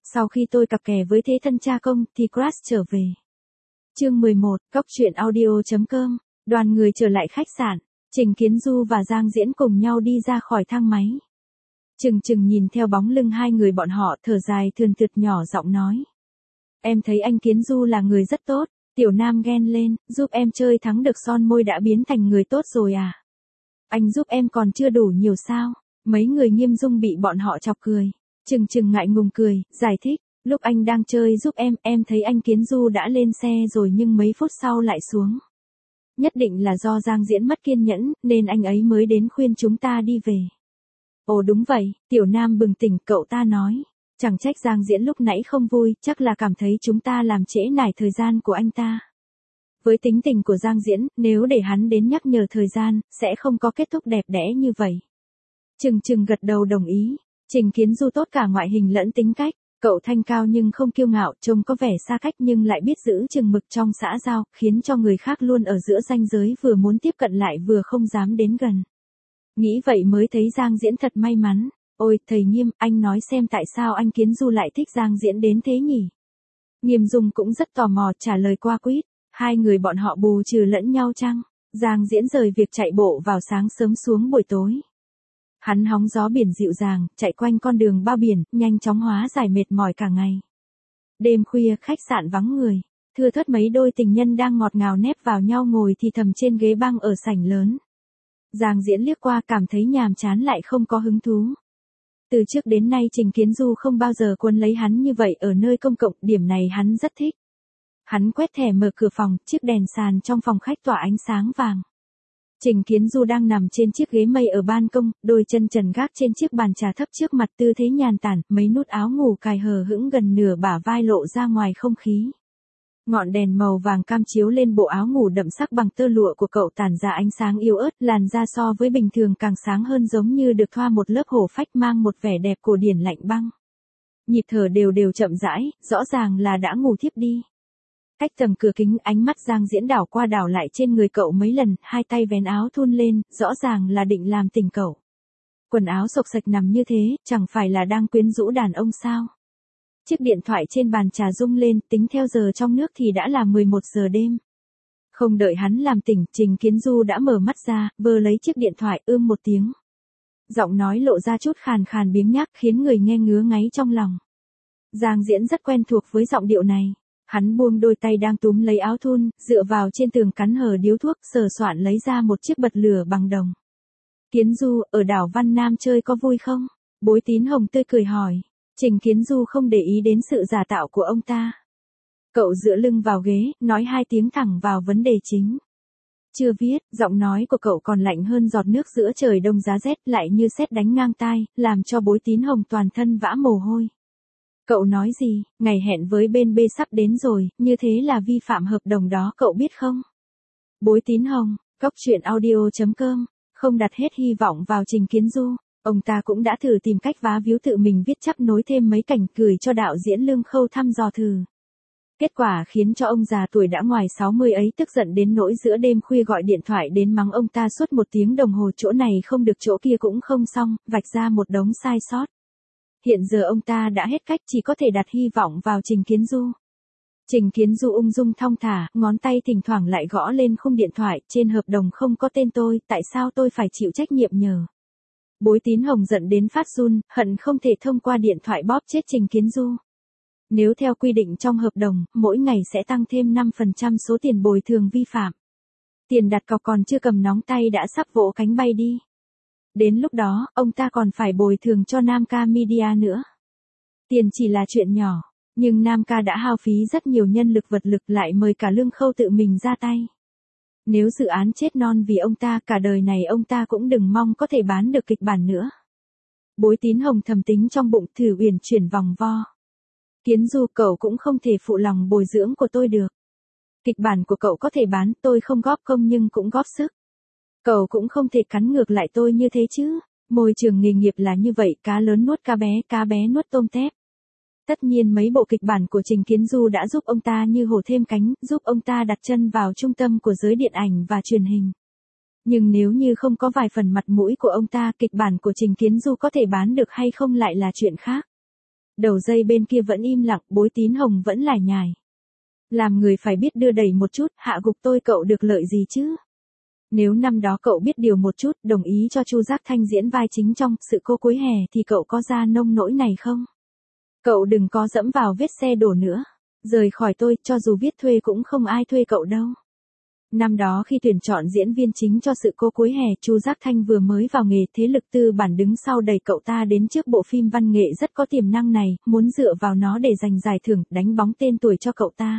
Sau khi tôi cặp kè với thế thân cha công thì crush trở về. Chương 11, Cóc truyện audio.com. Đoàn người trở lại khách sạn, Trình Kiến Du và Giang Diễn cùng nhau đi ra khỏi thang máy. Chừng nhìn theo bóng lưng hai người bọn họ, thở dài thườn thượt nhỏ giọng nói. Em thấy anh Kiến Du là người rất tốt. Tiểu Nam ghen lên, giúp em chơi thắng được son môi đã biến thành người tốt rồi à? Anh giúp em còn chưa đủ nhiều sao? Mấy người Nghiêm Dung bị bọn họ chọc cười. Chừng ngại ngùng cười, giải thích. Lúc anh đang chơi giúp em thấy anh Kiến Du đã lên xe rồi nhưng mấy phút sau lại xuống. Nhất định là do Giang Diễn mất kiên nhẫn, nên anh ấy mới đến khuyên chúng ta đi về. Ồ đúng vậy, Tiểu Nam bừng tỉnh, cậu ta nói. Chẳng trách Giang Diễn lúc nãy không vui, chắc là cảm thấy chúng ta làm trễ nải thời gian của anh ta. Với tính tình của Giang Diễn, nếu để hắn đến nhắc nhở thời gian, sẽ không có kết thúc đẹp đẽ như vậy. Chừng gật đầu đồng ý. Trình Kiến Du tốt cả ngoại hình lẫn tính cách. Cậu thanh cao nhưng không kiêu ngạo, trông có vẻ xa cách nhưng lại biết giữ chừng mực trong xã giao, khiến cho người khác luôn ở giữa ranh giới vừa muốn tiếp cận lại vừa không dám đến gần. Nghĩ vậy mới thấy Giang Diễn thật may mắn. Ôi, thầy Nghiêm, anh nói xem tại sao anh Kiến Du lại thích Giang Diễn đến thế nhỉ? Nghiêm Dung cũng rất tò mò trả lời qua quýt. Hai người bọn họ bù trừ lẫn nhau chăng? Giang Diễn rời việc chạy bộ vào sáng sớm xuống buổi tối. Hắn hóng gió biển dịu dàng, chạy quanh con đường bao biển, nhanh chóng hóa giải mệt mỏi cả ngày. Đêm khuya khách sạn vắng người, thưa thớt mấy đôi tình nhân đang ngọt ngào nép vào nhau ngồi thì thầm trên ghế băng ở sảnh lớn. Giang Diễn liếc qua cảm thấy nhàm chán lại không có hứng thú. Từ trước đến nay Trình Kiến Du không bao giờ quấn lấy hắn như vậy ở nơi công cộng, điểm này hắn rất thích. Hắn quét thẻ mở cửa phòng, chiếc đèn sàn trong phòng khách tỏa ánh sáng vàng. Trình Kiến Du đang nằm trên chiếc ghế mây ở ban công, đôi chân trần gác trên chiếc bàn trà thấp trước mặt tư thế nhàn tản, mấy nút áo ngủ cài hờ hững gần nửa bả vai lộ ra ngoài không khí. Ngọn đèn màu vàng cam chiếu lên bộ áo ngủ đậm sắc bằng tơ lụa của cậu tản ra ánh sáng yếu ớt, làn da so với bình thường càng sáng hơn giống như được thoa một lớp hổ phách mang một vẻ đẹp cổ điển lạnh băng. Nhịp thở đều chậm rãi, rõ ràng là đã ngủ thiếp đi. Cách tầng cửa kính ánh mắt Giang Diễn đảo qua đảo lại trên người cậu mấy lần, hai tay vén áo thun lên, rõ ràng là định làm tỉnh cậu. Quần áo xộc xạch nằm như thế, chẳng phải là đang quyến rũ đàn ông sao? Chiếc điện thoại trên bàn trà rung lên, tính theo giờ trong nước thì đã là 11 giờ đêm. Không đợi hắn làm tỉnh, Trình Kiến Du đã mở mắt ra, vơ lấy chiếc điện thoại, một tiếng. Giọng nói lộ ra chút khàn khàn biếng nhác khiến người nghe ngứa ngáy trong lòng. Giang Diễn rất quen thuộc với giọng điệu này. Hắn buông đôi tay đang túm lấy áo thun, dựa vào trên tường cắn hờ điếu thuốc, sờ soạn lấy ra một chiếc bật lửa bằng đồng. Kiến Du, ở đảo Văn Nam chơi có vui không? Bối Tín Hồng tươi cười hỏi. Trình Kiến Du không để ý đến sự giả tạo của ông ta. Cậu dựa lưng vào ghế, nói hai tiếng thẳng vào vấn đề chính. Chưa viết, giọng nói của cậu còn lạnh hơn giọt nước giữa trời đông giá rét, lại như sét đánh ngang tai, làm cho Bối Tín Hồng toàn thân vã mồ hôi. Cậu nói gì, ngày hẹn với bên B sắp đến rồi, như thế là vi phạm hợp đồng đó cậu biết không? Bối Tín Hồng, Cóc truyện audio.com, không đặt hết hy vọng vào Trình Kiến Du. Ông ta cũng đã thử tìm cách vá víu tự mình viết chắp nối thêm mấy cảnh gửi cho đạo diễn Lương Khâu thăm dò thử. Kết quả khiến cho ông già tuổi đã ngoài 60 ấy tức giận đến nỗi giữa đêm khuya gọi điện thoại đến mắng ông ta suốt 1 tiếng đồng hồ, chỗ này không được chỗ kia cũng không xong, vạch ra một đống sai sót. Hiện giờ ông ta đã hết cách, chỉ có thể đặt hy vọng vào Trình Kiến Du. Trình Kiến Du ung dung thong thả, ngón tay thỉnh thoảng lại gõ lên khung điện thoại, trên hợp đồng không có tên tôi, tại sao tôi phải chịu trách nhiệm nhờ? Bối Tín Hồng giận đến phát run, hận không thể thông qua điện thoại bóp chết Trình Kiến Du. Nếu theo quy định trong hợp đồng, mỗi ngày sẽ tăng thêm 5% số tiền bồi thường vi phạm. Tiền đặt cọc còn chưa cầm nóng tay đã sắp vỗ cánh bay đi. Đến lúc đó, ông ta còn phải bồi thường cho Nam Ca Media nữa. Tiền chỉ là chuyện nhỏ, nhưng Nam Ca đã hao phí rất nhiều nhân lực vật lực, lại mời cả Lương Khâu tự mình ra tay. Nếu dự án chết non vì ông ta, cả đời này ông ta cũng đừng mong có thể bán được kịch bản nữa. Bối Tín Hồng thầm tính trong bụng, thử uyển chuyển vòng vo. Kiến Du, cậu cũng không thể phụ lòng bồi dưỡng của tôi được. Kịch bản của cậu có thể bán, tôi không góp công nhưng cũng góp sức. Cậu cũng không thể cắn ngược lại tôi như thế chứ. Môi trường nghề nghiệp là như vậy, cá lớn nuốt cá bé nuốt tôm tép. Tất nhiên mấy bộ kịch bản của Trình Kiến Du đã giúp ông ta như hổ thêm cánh, giúp ông ta đặt chân vào trung tâm của giới điện ảnh và truyền hình. Nhưng nếu như không có vài phần mặt mũi của ông ta, kịch bản của Trình Kiến Du có thể bán được hay không lại là chuyện khác. Đầu dây bên kia vẫn im lặng, Bối Tín Hồng vẫn lải nhải. Làm người phải biết đưa đẩy một chút, hạ gục tôi cậu được lợi gì chứ? Nếu năm đó cậu biết điều một chút, đồng ý cho Chu Giác Thanh diễn vai chính trong Sự Cô Cuối Hè thì cậu có ra nông nỗi này không? Cậu đừng có dẫm vào vết xe đổ nữa. Rời khỏi tôi, cho dù viết thuê cũng không ai thuê cậu đâu. Năm đó khi tuyển chọn diễn viên chính cho Sự Cô Cuối Hè, Chu Giác Thanh vừa mới vào nghề, thế lực tư bản đứng sau đẩy cậu ta đến trước bộ phim văn nghệ rất có tiềm năng này, muốn dựa vào nó để giành giải thưởng, đánh bóng tên tuổi cho cậu ta.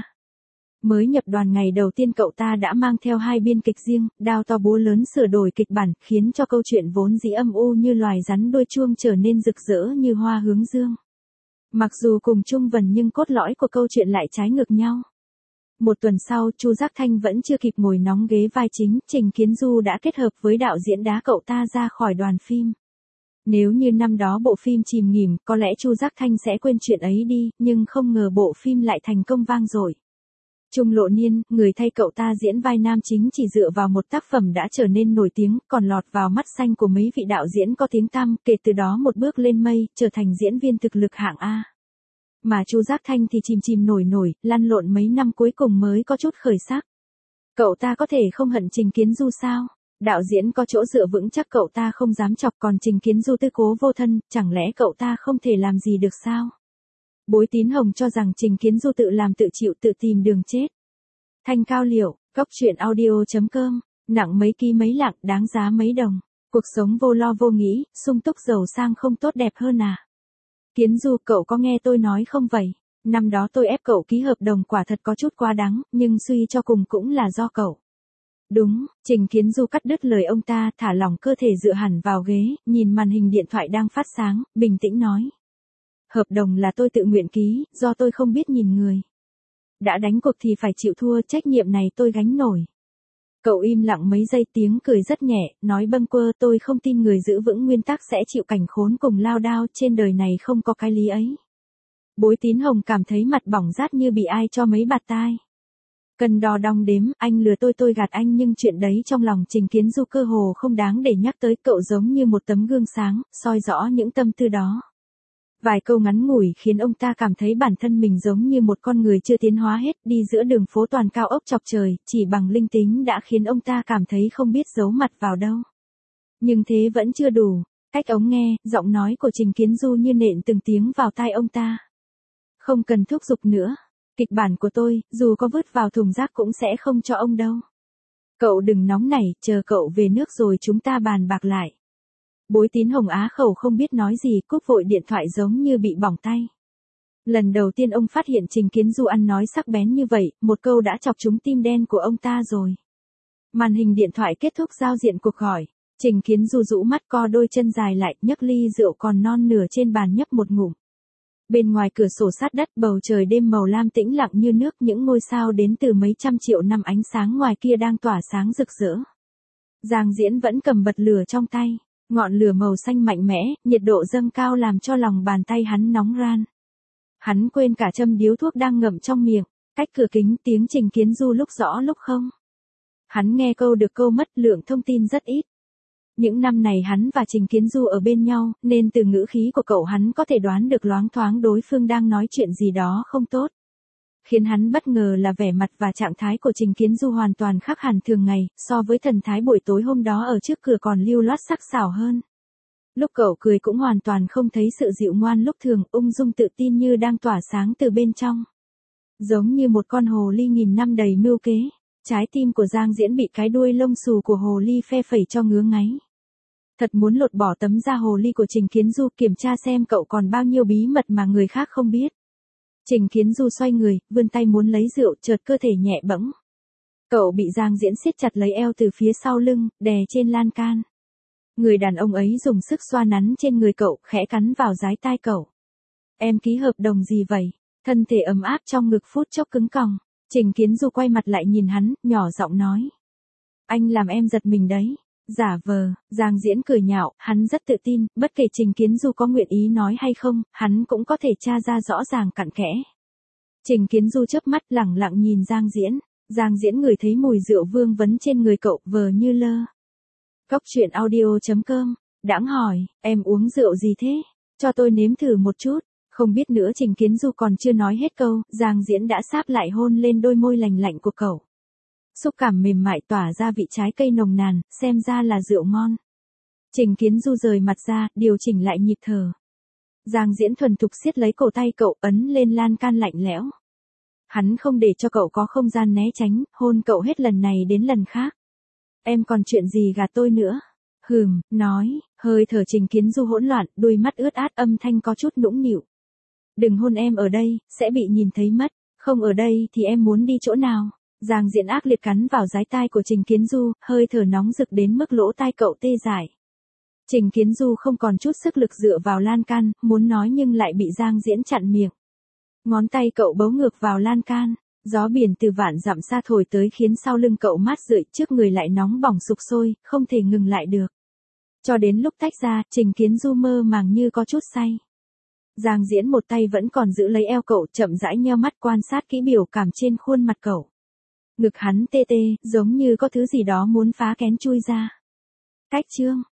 Mới nhập đoàn ngày đầu tiên cậu ta đã mang theo 2 biên kịch riêng, đao to búa lớn sửa đổi kịch bản, khiến cho câu chuyện vốn dĩ âm u như loài rắn đuôi chuông trở nên rực rỡ như hoa hướng dương. Mặc dù cùng chung vần nhưng cốt lõi của câu chuyện lại trái ngược nhau. Một tuần sau, Chu Giác Thanh vẫn chưa kịp ngồi nóng ghế vai chính, Trình Kiến Du đã kết hợp với đạo diễn đá cậu ta ra khỏi đoàn phim. Nếu như năm đó bộ phim chìm nghỉm, có lẽ Chu Giác Thanh sẽ quên chuyện ấy đi, nhưng không ngờ bộ phim lại thành công vang dội. Trung Lộ Niên, người thay cậu ta diễn vai nam chính chỉ dựa vào một tác phẩm đã trở nên nổi tiếng, còn lọt vào mắt xanh của mấy vị đạo diễn có tiếng tăm, kể từ đó một bước lên mây, trở thành diễn viên thực lực hạng A. Mà Chu Giác Thanh thì chìm nổi, lăn lộn mấy năm cuối cùng mới có chút khởi sắc. Cậu ta có thể không hận Trình Kiến Du sao? Đạo diễn có chỗ dựa vững chắc cậu ta không dám chọc, còn Trình Kiến Du tư cố vô thân, chẳng lẽ cậu ta không thể làm gì được sao? Bối Tín Hồng cho rằng Trình Kiến Du tự làm tự chịu, tự tìm đường chết. Thanh Cao Liệu, Cóc Truyện Audio.com, nặng mấy ký mấy lạng, đáng giá mấy đồng. Cuộc sống vô lo vô nghĩ, sung túc giàu sang không tốt đẹp hơn à? Kiến Du, cậu có nghe tôi nói không vậy? Năm đó tôi ép cậu ký hợp đồng quả thật có chút quá đáng, nhưng suy cho cùng cũng là do cậu. Đúng, Trình Kiến Du cắt đứt lời ông ta, thả lỏng cơ thể dựa hẳn vào ghế, nhìn màn hình điện thoại đang phát sáng, bình tĩnh nói. Hợp đồng là tôi tự nguyện ký, do tôi không biết nhìn người. Đã đánh cuộc thì phải chịu thua, trách nhiệm này tôi gánh nổi. Cậu im lặng mấy giây, tiếng cười rất nhẹ, nói bâng quơ, tôi không tin người giữ vững nguyên tắc sẽ chịu cảnh khốn cùng lao đao, trên đời này không có cái lý ấy. Bối Tín Hồng cảm thấy mặt bỏng rát như bị ai cho mấy bạt tai. Cần đo đong đếm, anh lừa tôi gạt anh, nhưng chuyện đấy trong lòng Trình Kiến Du cơ hồ không đáng để nhắc tới, cậu giống như một tấm gương sáng, soi rõ những tâm tư đó. Vài câu ngắn ngủi khiến ông ta cảm thấy bản thân mình giống như một con người chưa tiến hóa hết, đi giữa đường phố toàn cao ốc chọc trời, chỉ bằng linh tính đã khiến ông ta cảm thấy không biết giấu mặt vào đâu. Nhưng thế vẫn chưa đủ, cách ống nghe, giọng nói của Trình Kiến Du như nện từng tiếng vào tai ông ta. Không cần thúc giục nữa, kịch bản của tôi, dù có vứt vào thùng rác cũng sẽ không cho ông đâu. Cậu đừng nóng nảy, chờ cậu về nước rồi chúng ta bàn bạc lại. Bối Tín Hồng á khẩu không biết nói gì, cúp vội điện thoại giống như bị bỏng tay. Lần đầu tiên ông phát hiện Trình Kiến Du ăn nói sắc bén như vậy, một câu đã chọc trúng tim đen của ông ta rồi. Màn hình điện thoại kết thúc giao diện cuộc gọi. Trình Kiến Du rũ mắt, co đôi chân dài lại, nhấc ly rượu còn non nửa trên bàn nhấp một ngụm. Bên ngoài cửa sổ sát đất, bầu trời đêm màu lam tĩnh lặng như nước, những ngôi sao đến từ mấy trăm triệu năm ánh sáng ngoài kia đang tỏa sáng rực rỡ. Giang Diễn vẫn cầm bật lửa trong tay. Ngọn lửa màu xanh mạnh mẽ, nhiệt độ dâng cao làm cho lòng bàn tay hắn nóng ran. Hắn quên cả châm điếu thuốc đang ngậm trong miệng, cách cửa kính tiếng Trình Kiến Du lúc rõ lúc không. Hắn nghe câu được câu mất, lượng thông tin rất ít. Những năm này hắn và Trình Kiến Du ở bên nhau, nên từ ngữ khí của cậu hắn có thể đoán được loáng thoáng đối phương đang nói chuyện gì đó không tốt. Khiến hắn bất ngờ là vẻ mặt và trạng thái của Trình Kiến Du hoàn toàn khác hẳn thường ngày, so với thần thái buổi tối hôm đó ở trước cửa còn lưu loát sắc sảo hơn. Lúc cậu cười cũng hoàn toàn không thấy sự dịu ngoan lúc thường, ung dung tự tin như đang tỏa sáng từ bên trong. Giống như một con hồ ly nghìn năm đầy mưu kế, trái tim của Giang Diễn bị cái đuôi lông xù của hồ ly phe phẩy cho ngứa ngáy. Thật muốn lột bỏ tấm da hồ ly của Trình Kiến Du, kiểm tra xem cậu còn bao nhiêu bí mật mà người khác không biết. Trình Kiến Du xoay người, vươn tay muốn lấy rượu, chợt cơ thể nhẹ bẫng. Cậu bị Giang Diễn siết chặt lấy eo từ phía sau lưng, đè trên lan can. Người đàn ông ấy dùng sức xoa nắn trên người cậu, khẽ cắn vào dái tai cậu. Em ký hợp đồng gì vậy? Thân thể ấm áp trong ngực phút chốc cứng còng. Trình Kiến Du quay mặt lại nhìn hắn, nhỏ giọng nói. Anh làm em giật mình đấy. Giả vờ, Giang Diễn cười nhạo, hắn rất tự tin, bất kể Trình Kiến Du có nguyện ý nói hay không, hắn cũng có thể tra ra rõ ràng cặn kẽ. Trình Kiến Du chớp mắt lẳng lặng nhìn Giang Diễn. Giang Diễn ngửi thấy mùi rượu vương vấn trên người cậu, vờ như lơ. Cóc Truyện Audio.com, đãng hỏi, em uống rượu gì thế? Cho tôi nếm thử một chút. Không biết nữa Trình Kiến Du còn chưa nói hết câu, Giang Diễn đã sáp lại hôn lên đôi môi lành lạnh của cậu. Xúc cảm mềm mại tỏa ra vị trái cây nồng nàn, xem ra là rượu ngon. Trình Kiến Du rời mặt ra, điều chỉnh lại nhịp thở. Giang Diễn thuần thục siết lấy cổ tay cậu, ấn lên lan can lạnh lẽo. Hắn không để cho cậu có không gian né tránh, hôn cậu hết lần này đến lần khác. Em còn chuyện gì gạt tôi nữa? Nói, hơi thở Trình Kiến Du hỗn loạn, đôi mắt ướt át, âm thanh có chút nũng nịu. Đừng hôn em ở đây, sẽ bị nhìn thấy mất. Không ở đây thì em muốn đi chỗ nào? Giang Diễn ác liệt cắn vào dái tai của Trình Kiến Du, hơi thở nóng rực đến mức lỗ tai cậu tê dại. Trình Kiến Du không còn chút sức lực dựa vào lan can, muốn nói nhưng lại bị Giang Diễn chặn miệng. Ngón tay cậu bấu ngược vào lan can, gió biển từ vạn dặm xa thổi tới khiến sau lưng cậu mát rượi, trước người lại nóng bỏng sục sôi, không thể ngừng lại được. Cho đến lúc tách ra, Trình Kiến Du mơ màng như có chút say. Giang Diễn một tay vẫn còn giữ lấy eo cậu, chậm rãi nheo mắt quan sát kỹ biểu cảm trên khuôn mặt cậu. Ngực hắn tê tê, giống như có thứ gì đó muốn phá kén chui ra. Cách chương